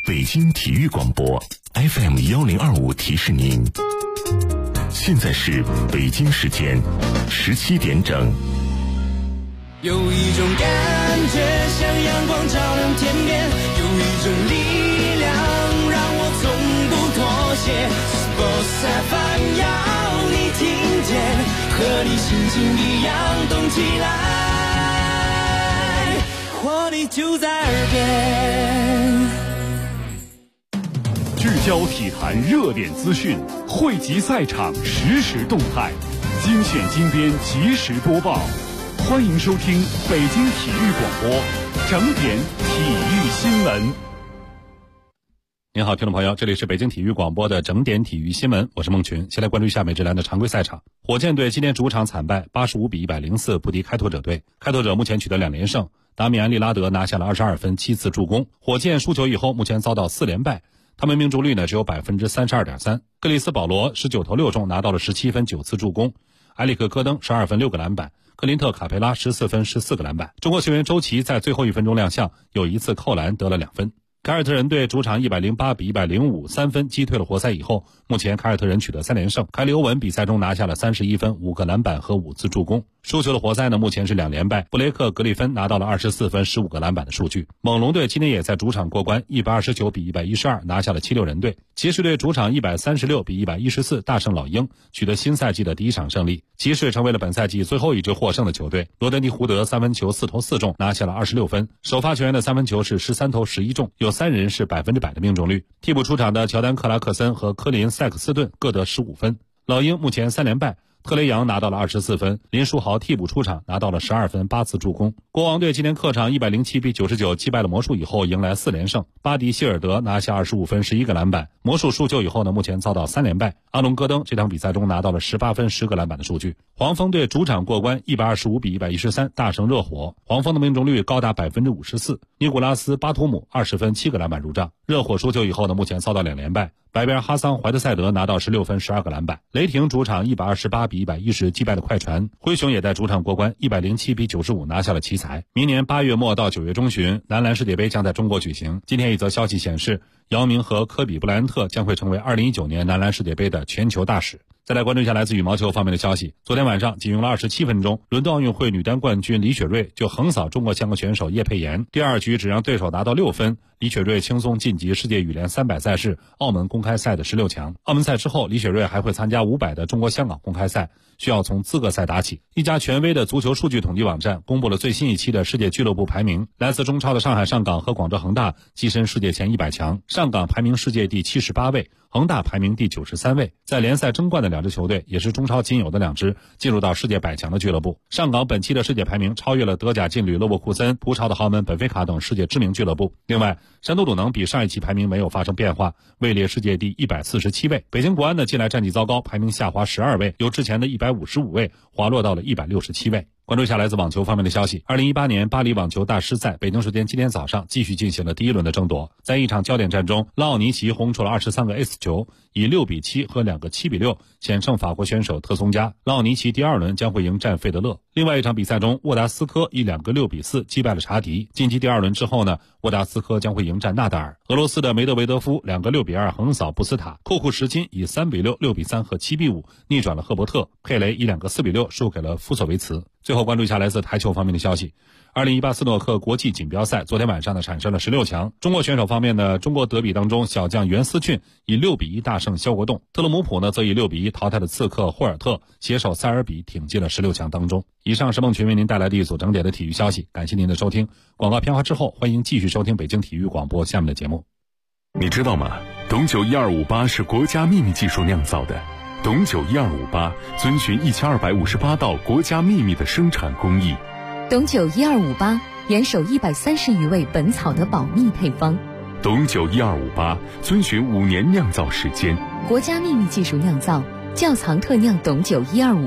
北京体育广播 FM1025 提示您，现在是北京时间17点整。 有一种感觉像阳光照亮天边，有一种力量让我从不妥协。Sports FM 要你听见，和你心情一样动起来，活力就在耳边。 聚焦体坛热点资讯，汇集赛场实时动态，精选精编即时播报。欢迎收听北京体育广播整点体育新闻。 您好，听众朋友，这里是北京体育广播的整点体育新闻，我是孟群。先来关注一下美职篮的常规赛场。火箭队今天主场惨败85-104不敌开拓者队，开拓者目前取得2连胜，达米安·利拉德拿下了22分7次助攻。火箭输球以后目前遭到4连败，他们命中率呢只有 32.3%。 克里斯·保罗19投6中拿到了17分9次助攻，埃里克·戈登12分6个篮板，克林特·卡佩拉14分14个篮板。中国球员周琦在最后1分钟亮相，有1次扣篮得了2分。凯尔特人队主场108-105 3分击退了活塞以后，目前凯尔特人取得3连胜。凯里欧文比赛中拿下了31分5个篮板和5次助攻。输球的活塞呢目前是2连败，布雷克·格里芬拿到了24分15个篮板的数据。猛龙队今天也在主场过关，129-112拿下了76人队。骑士队主场136-114大胜老鹰，取得新赛季的第1场胜利。骑士成为了本赛季最后一支获胜的球队。罗德尼·胡德3分球4投4中，拿下了26分。首发球员的3分球是13投11中，有3人是100%的命中率。替补出场的乔丹·克拉克森和科林·塞克斯顿各得15分。老鹰目前3连败，特雷杨拿到了24分，林书豪替补出场拿到了12分8次助攻。国王队今天客场107-99击败了魔术以后迎来4连胜，巴迪希尔德拿下25分11个篮板。魔术输球以后呢，目前遭到3连败，阿隆戈登这场比赛中拿到了18分10个篮板的数据。黄蜂队主场过关125-113大胜热火，黄蜂的命中率高达 54%， 尼古拉斯·巴图姆20分7个篮板入账。热火输球以后呢，目前遭到2连败，白边哈桑·怀特塞德拿到16分12个篮板。雷霆主场128-110击败了快船，灰熊也在主场过关107-95拿下了奇才。明年8月末到9月中旬，男篮世界杯将在中国举行。今天一则消息显示，姚明和科比·布莱恩特将会成为2019年男篮世界杯的全球大使。再来关注一下来自羽毛球方面的消息。昨天晚上仅用了27分钟，伦敦奥运会女单冠军李雪芮就横扫中国香港选手叶佩妍，第2局只让对手拿到6分，李雪芮轻松晋级世界羽联300赛事澳门公开赛的16强。澳门赛之后，李雪芮还会参加500的中国香港公开赛，需要从资格赛打起。一家权威的足球数据统计网站公布了最新一期的世界俱乐部排名，来自中超的上海上港和广州恒大跻身世界前100强，上港排名世界第78位，恒大排名第93位。在联赛争冠的2支球队也是中超仅有的2支进入到世界100强的俱乐部。上港本期的世界排名超越了德甲劲旅勒沃库森、葡超的豪门本菲卡等世界知名俱乐部。另外，山东鲁能比上一期排名没有发生变化，位列世界第147位。北京国安的近来战绩糟糕，排名下滑12位，由之前的155位滑落到了167位。关注一下来自网球方面的消息。2018年巴黎网球大师赛北京时间今天早上继续进行了第1轮的争夺。在一场焦点战中，拉奥尼奇轰出了23个 S 球，以6-7和2个7-6险胜法国选手特松加。拉奥尼奇第2轮将会迎战费德勒。另外一场比赛中，沃达斯科以2个6-4击败了查迪。晋级第2轮之后呢，沃达斯科将会迎战纳达尔。俄罗斯的梅德韦德夫2个6-2横扫布斯塔。库库什金以3-6、6-3和7-5逆转了赫伯特。佩雷以2个4-6输给了夫索维茨。最后关注一下来自台球方面的消息。2018斯诺克国际锦标赛昨天晚上呢产生了16强。中国选手方面呢，中国德比当中小将袁思俊以6-1大胜肖国栋，特勒姆普呢则以6-1淘汰了刺客霍尔特，携手塞尔比挺进了16强当中。以上是孟群为您带来的一组整点的体育消息，感谢您的收听。广告片花之后，欢迎继续收听北京体育广播下面的节目。 你知道吗？董酒1258是国家秘密技术酿造的。董酒1258遵循1258道国家秘密的生产工艺。 董酒1258严守130余味本草的保密配方。 董酒1258遵循5年酿造时间， 国家秘密技术酿造，窖藏特酿董酒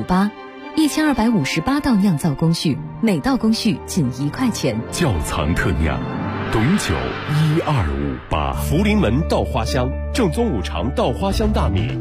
1258，1258道酿造工序，每道工序仅1块钱。 窖藏特酿董酒1258。 福临门稻花香，正宗5常稻花香大米。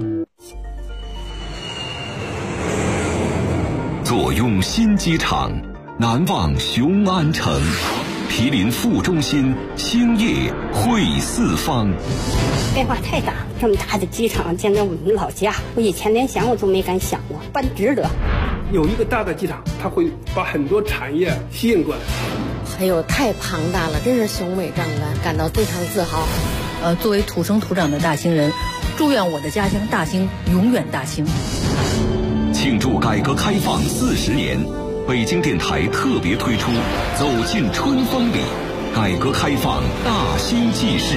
左用新机场，南望雄安城。 毗邻副中心，星夜会四方。 变化太大，这么大的机场建在我们老家，我以前连想我都没敢想过，办值得。 有一个大的机场，它会把很多产业吸引过来。 哎呦，太庞大了，真是雄伟壮观，感到非常自豪。 作为土生土长的大兴人，祝愿我的家乡大兴永远大兴。 庆祝改革开放40年，北京电台特别推出《走进春风里》，改革开放大兴纪事。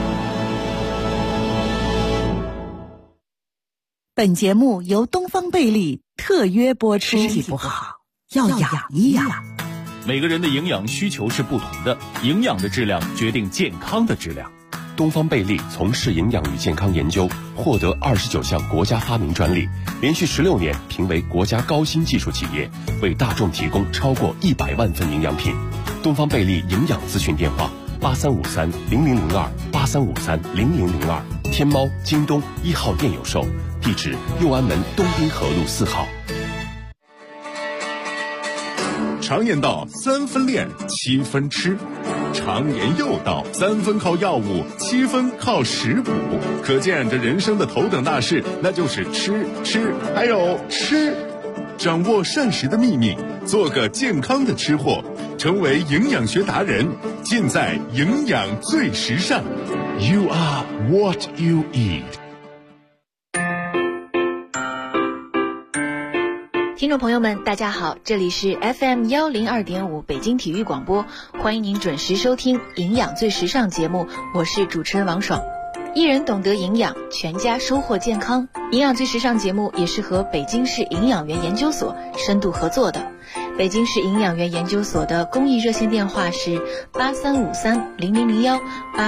本节目由东方贝利特约播出。 身体不好要养一养。 每个人的营养需求是不同的，营养的质量决定健康的质量。 东方贝利从事营养与健康研究，获得29项国家发明专利，连续16年评为国家高新技术企业，为大众提供超过100万份营养品。东方贝利营养咨询电话83530002，83530002，天猫、京东1号店有售，地址右安门东滨河路4号。 常言道3分练7分吃，常言又道3分靠药物7分靠食补，可见这人生的头等大事那就是吃还有吃。掌握膳食的秘密，做个健康的吃货，成为营养学达人，尽在营养最时尚。 You are what you eat。 听众朋友们大家好，这里是 FM102.5 北京体育广播，欢迎您准时收听营养最时尚节目，我是主持人王爽。一人懂得营养，全家收获健康。营养最时尚节目也是和北京市营养员研究所深度合作的。北京市营养员研究所的公益热线电话是83530001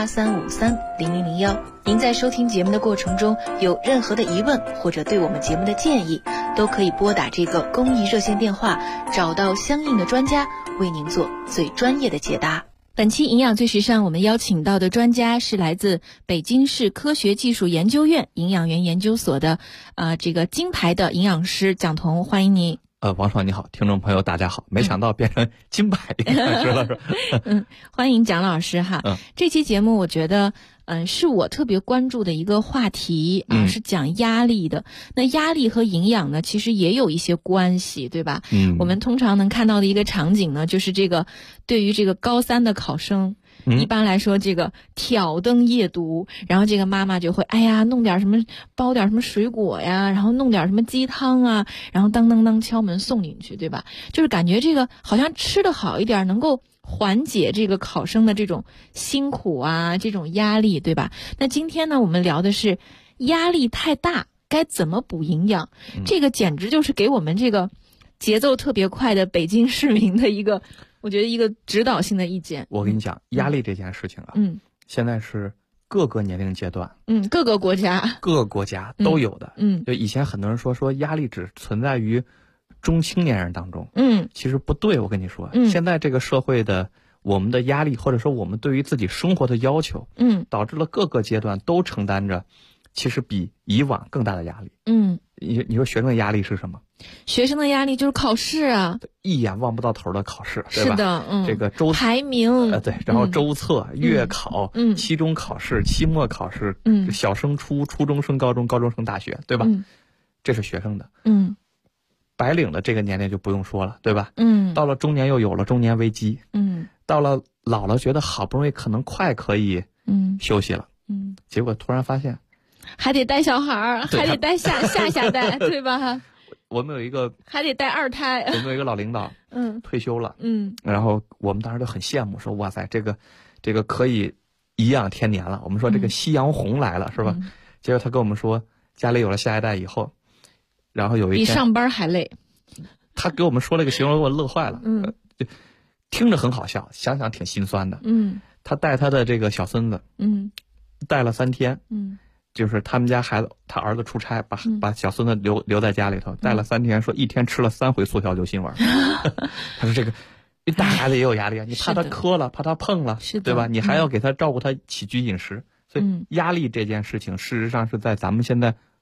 83530001。您在收听节目的过程中有任何的疑问或者对我们节目的建议，都可以拨打这个公益热线电话，找到相应的专家为您做最专业的解答。 本期营养最时尚，我们邀请到的专家是来自北京市科学技术研究院营养员研究所的这个金牌的营养师蒋彤，欢迎你。 王爽你好，听众朋友大家好，没想到变成金牌营养师了是吧？ 欢迎蒋老师哈。这期节目我觉得是我特别关注的一个话题是讲压力的。那压力和营养呢，其实也有一些关系，对吧？我们通常能看到的一个场景呢，就是这个对于这个高3的考生，一般来说这个挑灯夜读，然后这个妈妈就会弄点什么，包点什么水果呀，然后弄点什么鸡汤啊，然后当当当敲门送进去，对吧？就是感觉这个好像吃得好一点，能够缓解这个考生的这种辛苦啊，这种压力，对吧？那今天呢，我们聊的是压力太大该怎么补营养。这个简直就是给我们这个节奏特别快的北京市民的一个，我觉得一个指导性的意见。 我跟你讲，压力这件事情啊，现在是各个年龄阶段， 各个国家都有的。就以前很多人说压力只存在于中青年人当中，其实不对。我跟你说，现在这个社会的我们的压力，或者说我们对于自己生活的要求，导致了各个阶段都承担着其实比以往更大的压力。你说学生的压力是什么？ 学生的压力就是考试啊， 一眼望不到头的考试，对吧？ 是的， 这个周排名， 对，然后周测、月考、期中考试、期末考试，小升初、初中升高中、高中升大学，对吧？这是学生的。白领的这个年龄就不用说了，对吧？到了中年又有了中年危机，到了老了觉得好不容易可能快可以休息了，结果突然发现还得带小孩，还得带下代，对吧？ 我们有一个还得带2胎， 我们有一个老领导，退休了，然后我们当时就很羡慕，说哇塞，这个可以颐养天年了。我们说这个夕阳红来了，是吧？结果他跟我们说，家里有了下一代以后，然后有一天比上班还累。 他给我们说了一个形容，给我乐坏了。就听着很好笑，想想挺心酸的。他带他的这个小孙子，带了3天，就是他们家孩子，他儿子出差，把小孙子留在家里头，带了3天，说一天吃了3回速效救心丸。他说这个大孩子也有压力啊，你怕他磕了，怕他碰了，对吧？你还要给他照顾他起居饮食，所以压力这件事情，事实上是在咱们现在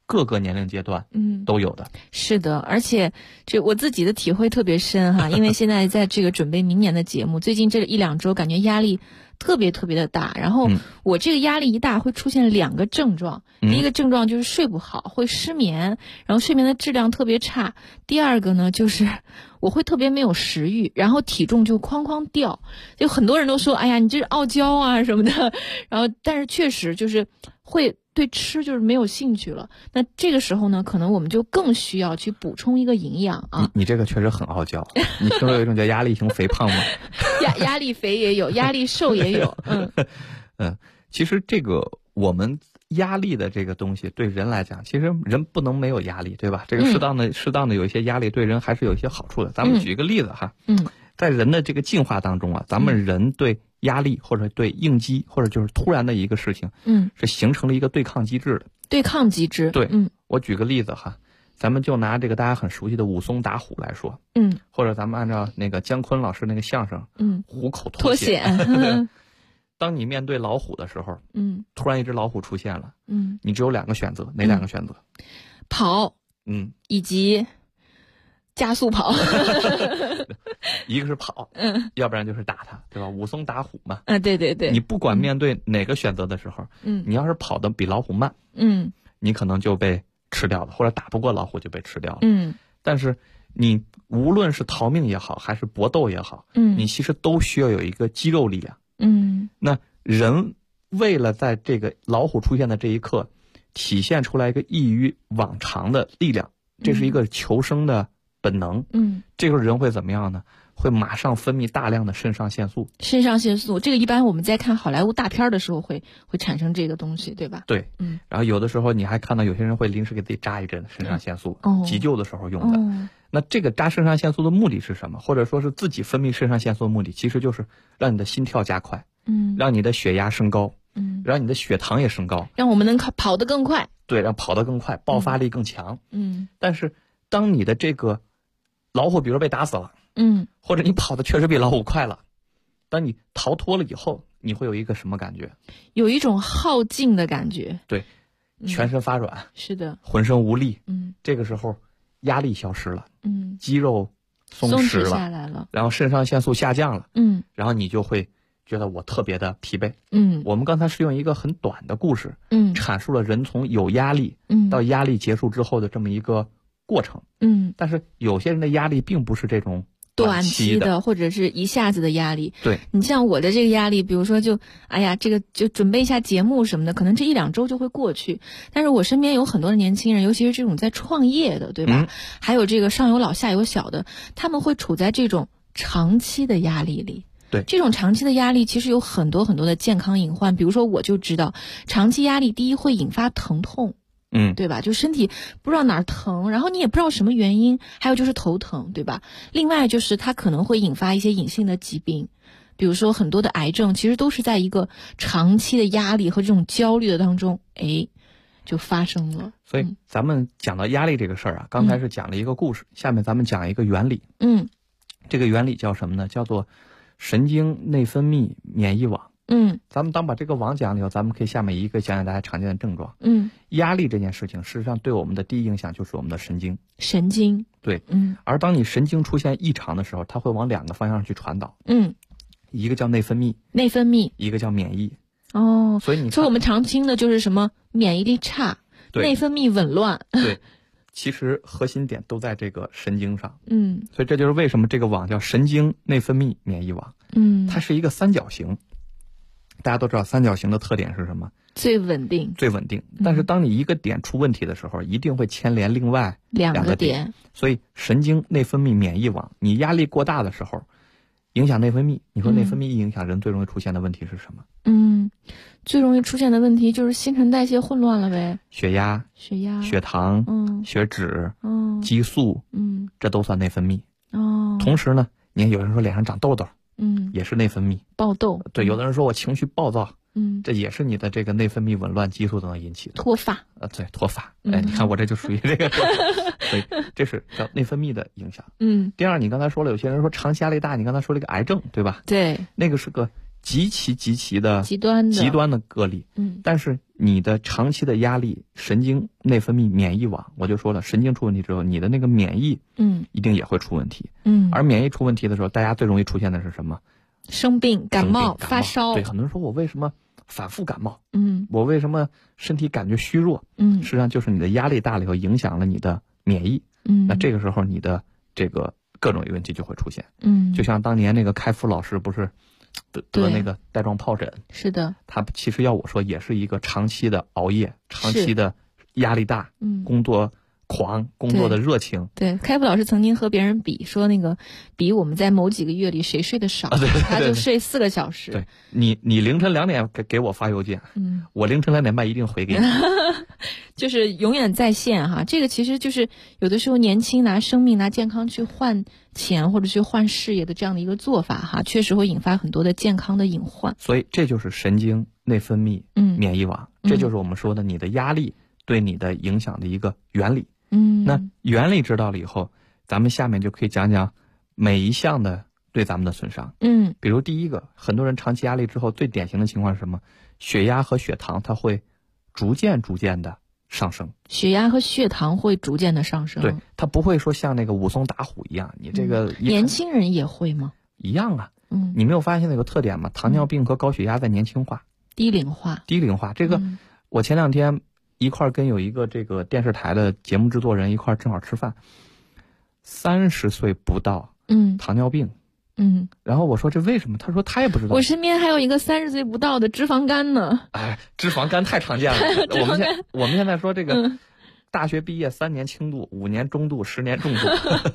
各个年龄阶段都有的。 是的，而且这我自己的体会特别深哈，因为现在在这个准备明年的节目，最近这1-2周感觉压力特别特别的大，然后我这个压力一大会出现2个症状，第一个症状就是睡不好，会失眠，然后睡眠的质量特别差。第二个呢，就是我会特别没有食欲，然后体重就哐哐掉。就很多人都说，哎呀，你这是傲娇啊什么的，然后但是确实就是会对吃就是没有兴趣了。那这个时候呢，可能我们就更需要去补充一个营养啊。 你这个确实很傲娇。你听说有一种叫压力型肥胖吗？ 压力肥也有，压力瘦也有。 其实这个我们压力的这个东西对人来讲，其实人不能没有压力，对吧？这个适当的有一些压力对人还是有一些好处的。咱们举一个例子哈。在人的这个进化当中啊，咱们人对压力或者对应激或者就是突然的一个事情，是形成了一个对抗机制的。 对抗机制。 对。我举个例子哈，咱们就拿这个大家很熟悉的武松打虎来说，或者咱们按照那个姜昆老师那个相声，虎口脱险。当你面对老虎的时候，突然一只老虎出现了，你只有2个选择，哪2个选择？ 跑，以及加速跑。 一个是跑，要不然就是打它，对吧？武松打虎嘛。 对。 你不管面对哪个选择的时候，你要是跑得比老虎慢，你可能就被吃掉了，或者打不过老虎就被吃掉了。但是你无论是逃命也好，还是搏斗也好，你其实都需要有一个肌肉力量。那人为了在这个老虎出现的这一刻，体现出来一个异于往常的力量，这是一个求生的本能。这个人会怎么样呢？会马上分泌大量的肾上腺素。 肾上腺素，这个一般我们在看好莱坞大片的时候会产生这个东西，对吧？ 对。然后有的时候你还看到有些人会临时给自己扎一针肾上腺素，急救的时候用的。那这个扎肾上腺素的目的是什么？或者说是自己分泌肾上腺素的目的，其实就是让你的心跳加快，让你的血压升高，让你的血糖也升高， 让我们能跑得更快。 对，让跑得更快，爆发力更强。但是当你的这个老虎比如被打死了，或者你跑的确实比老虎快了，当你逃脱了以后，你会有一个什么感觉？ 有一种耗尽的感觉。 对，全身发软。 是的。 浑身无力。这个时候压力消失了，肌肉松弛了， 下来了， 然后肾上腺素下降了，然后你就会觉得我特别的疲惫。我们刚才是用一个很短的故事，阐述了人从有压力到压力结束之后的这么一个过程。但是有些人的压力并不是这种短期的，或者是一下子的压力。 对， 你像我的这个压力，比如说哎呀，这个就准备一下节目什么的，可能这1-2周就会过去。但是我身边有很多的年轻人，尤其是这种在创业的，对吧？还有这个上有老下有小的，他们会处在这种长期的压力里。 对， 这种长期的压力其实有很多很多的健康隐患。比如说我就知道，长期压力第一会引发疼痛。对吧？就身体不知道哪儿疼，然后你也不知道什么原因，还有就是头疼，对吧？另外就是它可能会引发一些隐性的疾病，比如说很多的癌症，其实都是在一个长期的压力和这种焦虑的当中，就发生了。 所以咱们讲到压力这个事儿啊，刚才是讲了一个故事，下面咱们讲一个原理。这个原理叫什么呢？叫做神经内分泌免疫网。咱们当把这个网讲了以后，咱们可以下面一个讲讲大家常见的症状。压力这件事情，事实上对我们的第一影响就是我们的神经。对。而当你神经出现异常的时候，它会往2个方向去传导。一个叫内分泌，一个叫免疫。所以我们常听的就是什么免疫力差，内分泌紊乱。 对。其实核心点都在这个神经上。所以这就是为什么这个网叫神经内分泌免疫网。它是一个三角形。大家都知道三角形的特点是什么？ 最稳定。 但是当你一个点出问题的时候，一定会牵连另外2个点。所以神经内分泌免疫网，你压力过大的时候，影响内分泌。你说内分泌一影响，人最容易出现的问题是什么？ 最容易出现的问题就是新陈代谢混乱了呗。 血压、血糖、血脂、激素，这都算内分泌。同时呢，你看有人说脸上长痘痘。也是内分泌爆痘。 对，有的人说我情绪暴躁，这也是你的这个内分泌紊乱激素等等引起的。 脱发。 对，脱发。你看我这就属于这个。所以这是叫内分泌的影响。第二，你刚才说了，有些人说长期压力大，你刚才说了一个癌症，对吧？ 对， 那个是个极其的极端的个例。但是你的长期的压力，神经内分泌免疫网，我就说了，神经出问题之后，你的那个免疫一定也会出问题。而免疫出问题的时候，大家最容易出现的是什么？ 生病、感冒、发烧。 对，很多人说我为什么反复感冒？我为什么身体感觉虚弱？实际上就是你的压力大了以后，影响了你的免疫。那这个时候你的这个各种问题就会出现。就像当年那个开复老师不是得那个带状疱疹？ 是的， 他其实要我说也是一个长期的熬夜，长期的压力大，工作狂，工作的热情。 对，开复老师曾经和别人比说，那个比我们在某几个月里谁睡得少，他就睡4个小时。 对，你凌晨2点给我发邮件，我凌晨2点半一定回给你。 就是永远在线哈，这个其实就是有的时候年轻拿生命拿健康去换钱或者去换事业的这样的一个做法哈，确实会引发很多的健康的隐患。 所以这就是神经内分泌免疫网，这就是我们说的你的压力对你的影响的一个原理。那原理知道了以后，咱们下面就可以讲讲每一项的对咱们的损伤。比如第一个，很多人长期压力之后最典型的情况是什么？血压和血糖它会逐渐的上升。 血压和血糖会逐渐的上升。 对，它不会说像那个武松打虎一样，你这个年轻人也会吗？ 一样啊。你没有发现那个特点吗？糖尿病和高血压在年轻化、 低龄化。 这个我前2天一块跟有一个这个电视台的节目制作人一块正好吃饭，30岁不到，糖尿病。然后我说这为什么？他说他也不知道。 我身边还有一个30岁不到的脂肪肝呢。 哎，脂肪肝太常见了。我们现在说这个，大学毕业3年轻度，5年中度，10年重度。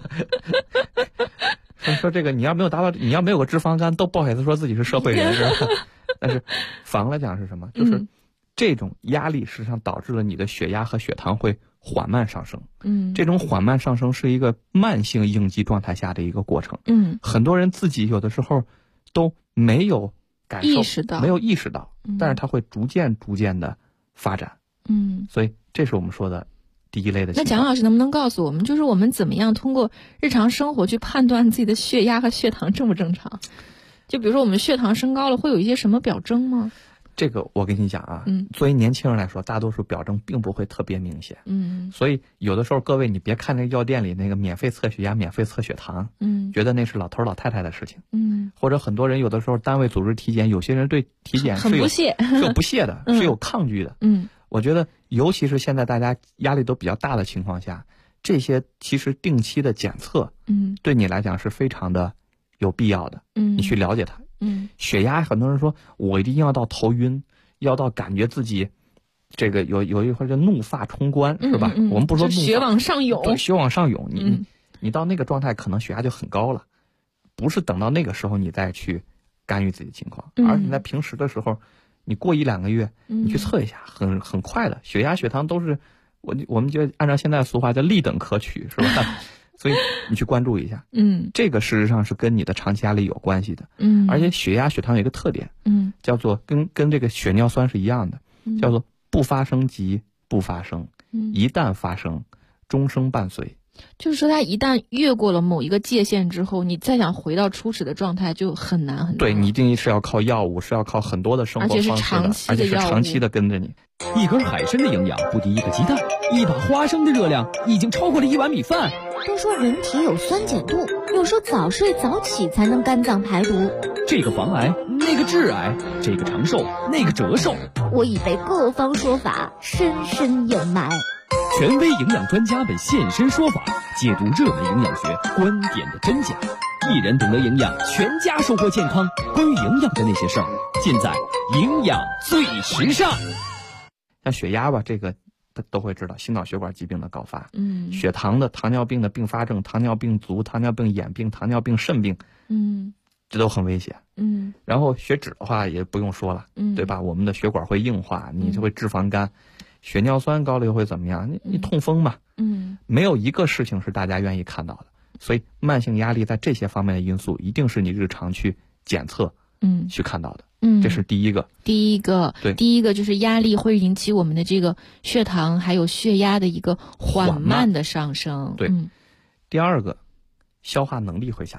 说这个你要没有个脂肪肝，都不好意思说自己是社会人士。但是反过来讲是什么？就是这种压力实际上导致了你的血压和血糖会缓慢上升。这种缓慢上升是一个慢性应激状态下的一个过程。很多人自己有的时候都没有感受，没有意识到，但是它会逐渐的发展。所以这是我们说的第一类的情况。 那蒋老师能不能告诉我们，就是我们怎么样通过日常生活去判断自己的血压和血糖正不正常？就比如说我们血糖升高了，会有一些什么表征吗？ 这个我跟你讲啊，作为年轻人来说，大多数表征并不会特别明显。所以有的时候各位你别看那个药店里那个免费测血压、免费测血糖，觉得那是老头老太太的事情。或者很多人有的时候单位组织体检，有些人对体检是有不屑的，是有抗拒的。我觉得尤其是现在大家压力都比较大的情况下，这些其实定期的检测，对你来讲是非常的有必要的。你去了解它。血压很多人说我一定要到头晕，要到感觉自己这个有一会儿叫怒发冲冠，是吧？我们不说怒发， 血往上涌。 对，血往上涌，你到那个状态，可能血压就很高了。不是等到那个时候你再去干预自己的情况，而你在平时的时候，你过1-2个月，你去测一下，很快的，血压血糖都是我们就按照现在俗话叫立等可取，是吧？所以你去关注一下，这个事实上是跟你的长期压力有关系的，而且血压血糖有一个特点，叫做跟这个血尿酸是一样的，叫做不发生即不发生，一旦发生，终生伴随。 就是说，它一旦越过了某一个界限之后，你再想回到初始的状态就很难很难。 对，你一定是要靠药物，是要靠很多的生活方式的，而且是长期的跟着你。 一根海参的营养不敌一个鸡蛋，一把花生的热量已经超过了1碗米饭。 都说人体有酸碱度，有时候早睡早起才能肝脏排毒。 这个防癌，那个致癌，这个长寿，那个折寿。 我已被各方说法深深掩埋。 权威营养专家们现身说法，解读热门营养学观点的真假。一人懂得营养，全家收获健康。关于营养的那些事儿，尽在营养最时尚。 像血压吧，这个都会知道，心脑血管疾病的高发。血糖的糖尿病的并发症，糖尿病足、糖尿病眼病、糖尿病肾病，这都很危险。然后血脂的话也不用说了，对吧？我们的血管会硬化，你就会脂肪肝。血尿酸高了又会怎么样？你痛风嘛，没有一个事情是大家愿意看到的。所以慢性压力在这些方面的因素，一定是你日常去检测，去看到的。这是第一个。 第一个就是压力会引起我们的这个血糖还有血压的一个缓慢的上升。 对。第二个，消化能力会下降。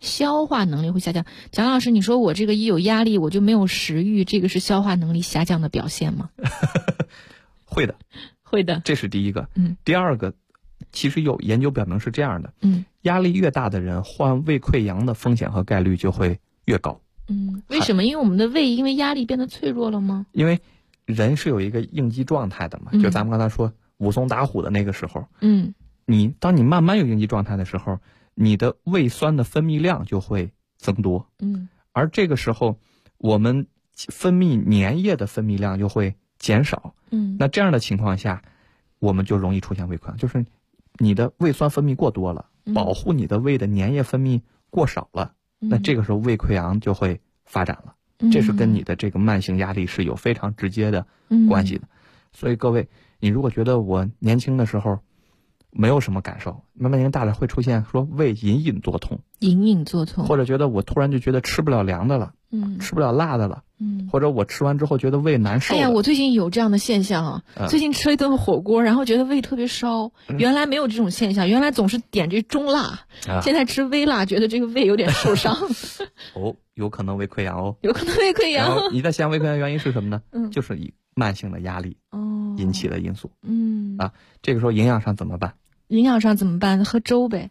消化能力会下降。蒋老师，你说我这个一有压力我就没有食欲，这个是消化能力下降的表现吗？ 会的， 会的， 这是第一个。第二个，其实有研究表明是这样的，压力越大的人患胃溃疡的风险和概率就会越高。 为什么？因为我们的胃因为压力变得脆弱了吗？ 因为人是有一个应激状态的嘛，就咱们刚才说武松打虎的那个时候，当你慢慢有应激状态的时候，你的胃酸的分泌量就会增多，而这个时候我们分泌粘液的分泌量就会减少，那这样的情况下，我们就容易出现胃溃疡，就是你的胃酸分泌过多了，保护你的胃的粘液分泌过少了，那这个时候胃溃疡就会发展了，这是跟你的这个慢性压力是有非常直接的关系的。所以各位，你如果觉得我年轻的时候没有什么感受，慢慢年龄大了会出现说胃隐隐作痛，或者觉得我突然就觉得吃不了凉的了，吃不了辣的了，或者我吃完之后觉得胃难受了。 哎呀，我最近有这样的现象啊，最近吃了一顿火锅，然后觉得胃特别烧，原来没有这种现象，原来总是点这中辣，现在吃微辣，觉得这个胃有点受伤。 有可能胃溃疡哦， 有可能胃溃疡。 然后你在想胃溃疡原因是什么呢？就是以慢性的压力引起的因素。这个时候营养上怎么办？ 营养上怎么办？喝粥呗。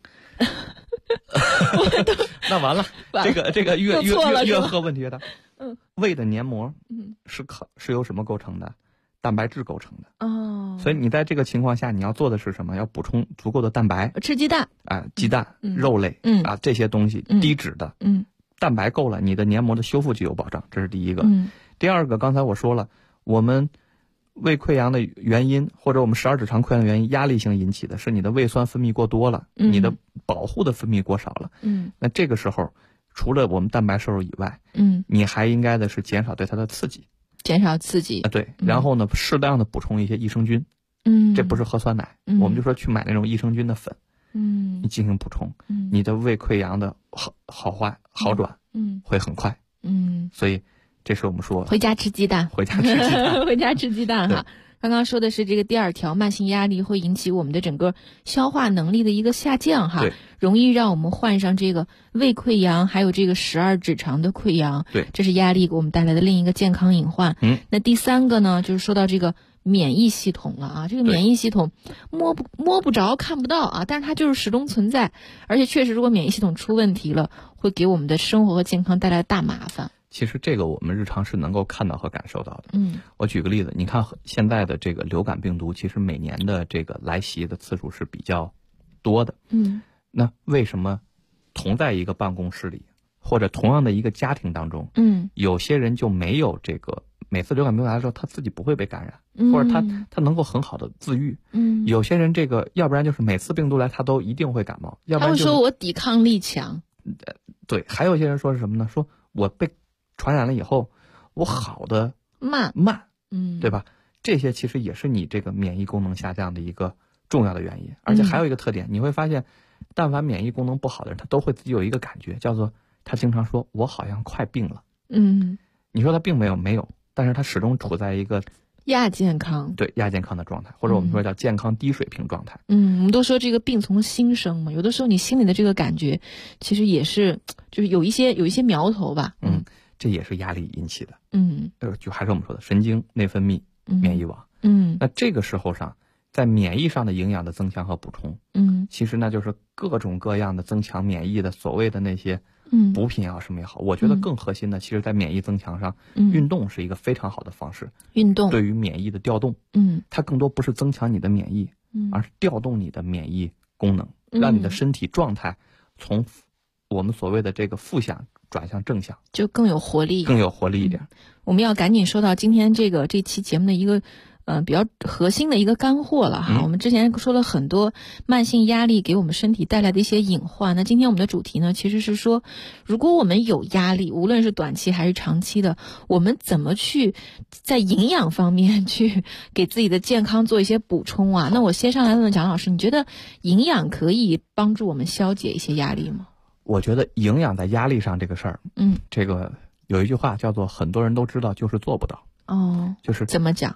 那完了，这个越喝问题越大。胃的黏膜是由什么构成的？蛋白质构成的。所以你在这个情况下，你要做的是什么？要补充足够的蛋白， 吃鸡蛋鸡蛋、肉类这些东西低脂的，蛋白够了，你的黏膜的修复就有保障，这是第一个。第二个，刚才我说了，我们胃溃疡的原因，或者我们十二指肠溃疡的原因，压力性引起的是你的胃酸分泌过多了，你的保护的分泌过少了。那这个时候，除了我们蛋白摄入以外，你还应该的是减少对它的刺激，对，然后呢，适当的补充一些益生菌，这不是喝酸奶，我们就说去买那种益生菌的粉，你进行补充，你的胃溃疡的好转，会很快，所以。这是我们说回家吃鸡蛋， 回家吃鸡蛋哈。刚刚说的是这个第二条，慢性压力会引起我们的整个消化能力的一个下降哈，容易让我们患上这个胃溃疡，还有这个十二指肠的溃疡。 对， 这是压力给我们带来的另一个健康隐患。那第三个呢，就是说到这个免疫系统了啊，这个免疫系统摸不着看不到啊，但是它就是始终存在，而且确实如果免疫系统出问题了，会给我们的生活和健康带来大麻烦。 其实这个我们日常是能够看到和感受到的。我举个例子，你看现在的这个流感病毒，其实每年的这个来袭的次数是比较多的。那为什么同在一个办公室里，或者同样的一个家庭当中，有些人就没有这个每次流感病毒来的时候，他自己不会被感染，或者他能够很好的自愈。有些人这个要不然就是每次病毒来他都一定会感冒，要不然他会说我抵抗力强。 对，还有一些人说是什么呢？说我被传染了以后，我好的慢，对吧？这些其实也是你这个免疫功能下降的一个重要的原因。而且还有一个特点，你会发现，但凡免疫功能不好的人，他都会自己有一个感觉，叫做他经常说我好像快病了。你说他病没有，但是他始终处在一个亚健康的状态，或者我们说叫健康低水平状态。 我们都说这个病从心生嘛，有的时候你心里的这个感觉，其实也是就是有一些苗头吧。 这也是压力引起的。就还是我们说的神经内分泌免疫网。那这个时候上，在免疫上的营养的增强和补充，其实那就是各种各样的增强免疫的所谓的那些补品也好什么也好，我觉得更核心的，其实在免疫增强上，运动是一个非常好的方式。 运动对于免疫的调动，它更多不是增强你的免疫，而是调动你的免疫功能，让你的身体状态从我们所谓的这个负向转向正向， 就更有活力一点。 我们要赶紧说到今天这期节目的一个比较核心的一个干货了哈。我们之前说了很多慢性压力给我们身体带来的一些隐患，那今天我们的主题呢，其实是说，如果我们有压力，无论是短期还是长期的，我们怎么去在营养方面去给自己的健康做一些补充啊？那我先上来问问蒋老师，你觉得营养可以帮助我们消解一些压力吗？ 我觉得营养在压力上这个事儿，这个有一句话叫做很多人都知道，就是做不到。 就是怎么讲？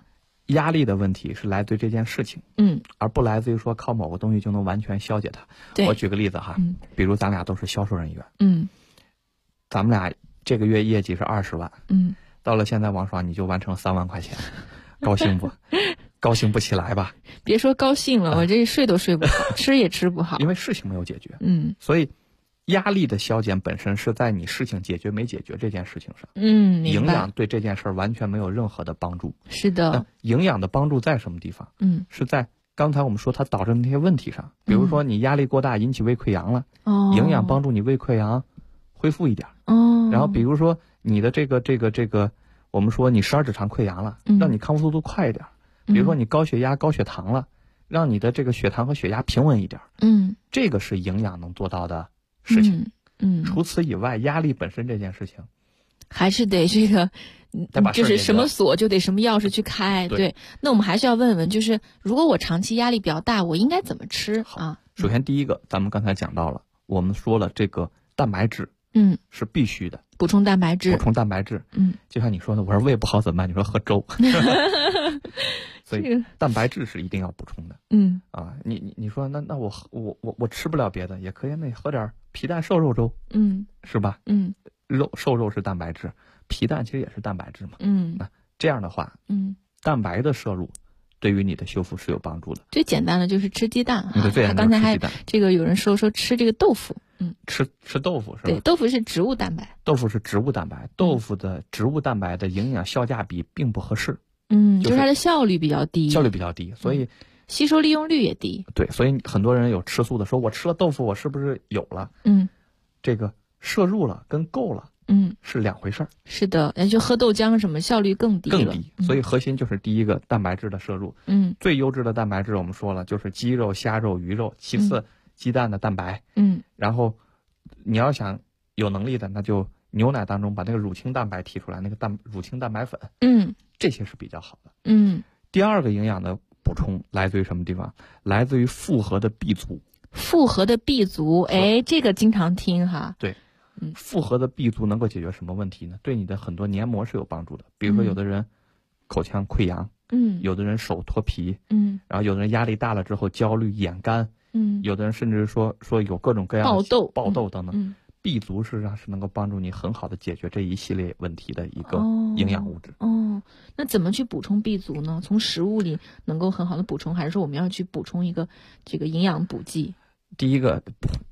压力的问题是来自于这件事情，而不来自于说靠某个东西就能完全消解它。我举个例子哈，比如咱俩都是销售人员，咱们俩这个月业绩是20万，到了现在王爽你就完成3万块钱，高兴不？高兴不起来吧？ 别说高兴了，我这睡都睡不好，吃也吃不好， 因为事情没有解决。所以压力的消减本身是在你事情解决没解决这件事情上。营养对这件事完全没有任何的帮助。 是的。 那营养的帮助在什么地方？是在刚才我们说它导致的那些问题上，比如说你压力过大引起胃溃疡了，营养帮助你胃溃疡恢复一点。然后比如说你的这个，我们说你十二指肠溃疡了，让你康复速度快一点。比如说你高血压高血糖了，让你的这个血糖和血压平稳一点。这个是营养能做到的事情。除此以外，压力本身这件事情还是得这个就是什么锁就得什么钥匙去开。对，那我们还是要问问，就是如果我长期压力比较大，我应该怎么吃啊？ 首先第一个，咱们刚才讲到了，我们说了这个蛋白质是必须的， 补充蛋白质。 就像你说的，我说胃不好怎么办？你说喝粥。所以蛋白质是一定要补充的。你说那我吃不了别的也可以，那你喝点皮蛋瘦肉粥，是吧？瘦肉是蛋白质，皮蛋其实也是蛋白质嘛。那这样的话，蛋白的摄入对于你的修复是有帮助的。 最简单的就是吃鸡蛋哈。 对， 刚才还这个有人说吃这个豆腐。 吃豆腐是吧？ 对，豆腐是植物蛋白。 豆腐的植物蛋白的营养效价比并不合适。 就是它的效率比较低， 所以吸收利用率也低。 对，所以很多人有吃素的说，我吃了豆腐，我是不是有了？这个摄入了跟够了，是两回事儿。 是的，就喝豆浆什么效率更低了。 所以核心就是第一个蛋白质的摄入。最优质的蛋白质我们说了，就是鸡肉、虾肉、鱼肉，其次鸡蛋的蛋白。然后你要想有能力的，那就牛奶当中把那个乳清蛋白提出来，那个乳清蛋白粉。这些是比较好的。第二个营养的补充来自于什么地方？来自于复合的 B 族。 复合的 B 族，这个经常听哈。 对，复合的 B 族能够解决什么问题呢？对你的很多黏膜是有帮助的。比如说有的人口腔溃疡，有的人手脱皮，然后有的人压力大了之后焦虑眼干，有的人甚至说有各种各样的爆痘等等。B 族实际上是能够帮助你很好的解决这一系列问题的一个营养物质。 那怎么去补充 B 族呢？从食物里能够很好的补充，还是说我们要去补充一个这个营养补剂？ 第一个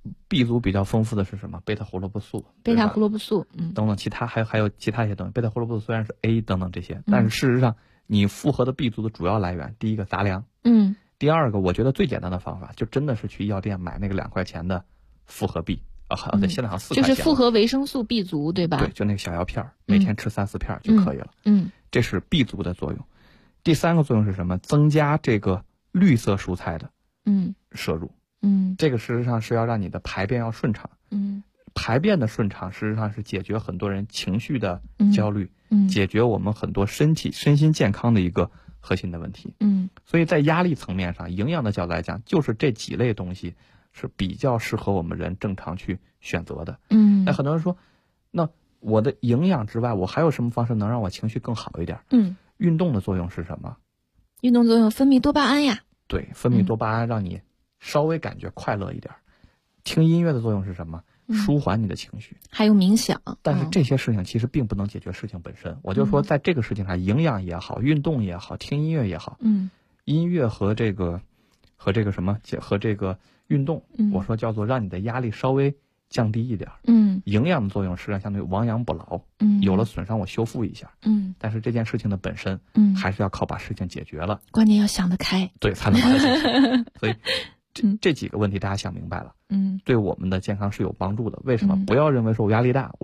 B 族比较丰富的是什么？贝塔胡萝卜素， 等等，还有其他一些东西。贝塔胡萝卜素虽然是 A 等等这些，但是事实上你复合的 B 族的主要来源，第一个杂粮，第二个我觉得最简单的方法就真的是去药店买那个2块钱的复合 B。对，现在好像4块钱。 就是复合维生素 B 族，对吧？ 对，就那个小药片，每天吃3-4片就可以了。这是 B 族的作用。第三个作用是什么？增加这个绿色蔬菜的摄入。这个事实上是要让你的排便要顺畅。排便的顺畅，事实上是解决很多人情绪的焦虑，解决我们很多身心健康的一个核心的问题。所以在压力层面上，营养的角度来讲，就是这几类东西是比较适合我们人正常去选择的。那很多人说，那我的营养之外，我还有什么方式能让我情绪更好一点？运动的作用是什么？ 运动作用分泌多巴胺呀。 对，分泌多巴胺让你稍微感觉快乐一点。听音乐的作用是什么？舒缓你的情绪。 还有冥想。 但是这些事情其实并不能解决事情本身。我就说在这个事情上，营养也好，运动也好，听音乐也好，音乐和这个运动，我说叫做让你的压力稍微降低一点。营养的作用实际上相对于亡羊补牢。有了损伤我修复一下。但是这件事情的本身，还是要靠把事情解决了。 关键要想得开， 对，才能把它解决。所以这几个问题大家想明白了，对我们的健康是有帮助的。为什么？不要认为说我压力大，